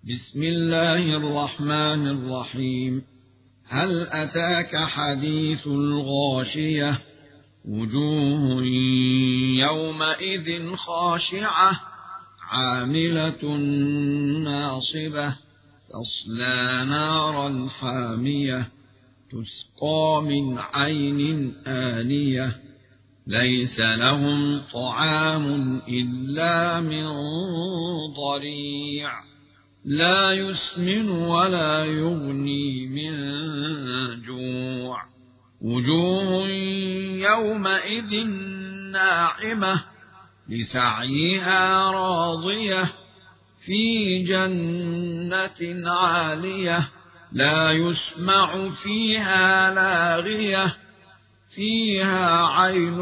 بسم الله الرحمن الرحيم. هل أتاك حديث الغاشية؟ وجوه يومئذ خاشعة عاملة ناصبة تصلى نارا حامية تسقى من عين آنية ليس لهم طعام إلا من ضريع لا يسمن ولا يغني من جوع. وجوه يومئذ ناعمة لسعيها راضية في جنة عالية لا يسمع فيها لاغية فيها عين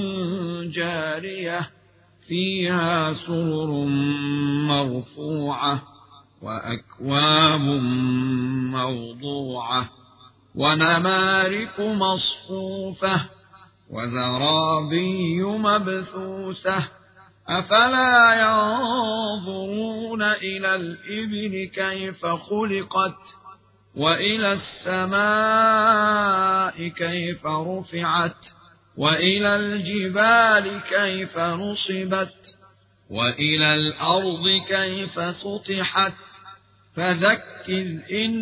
جارية فيها سرر مرفوعة وأكواب موضوعة ونمارق مصفوفة وزرابي مبثوثة أفلا ينظرون إلى الإبل كيف خلقت وإلى السماء كيف رفعت وإلى الجبال كيف نصبت وإلى الأرض كيف سطحت فذكر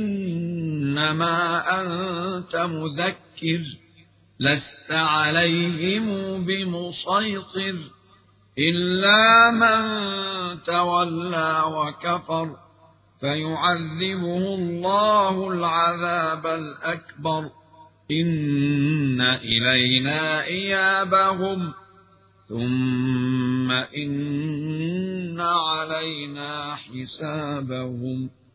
إنما أنت مذكر لست عليهم بمسيطر إلا من تولى وكفر فيعذبه الله العذاب الأكبر إن إلينا إيابهم ثم إن علينا حسابهم.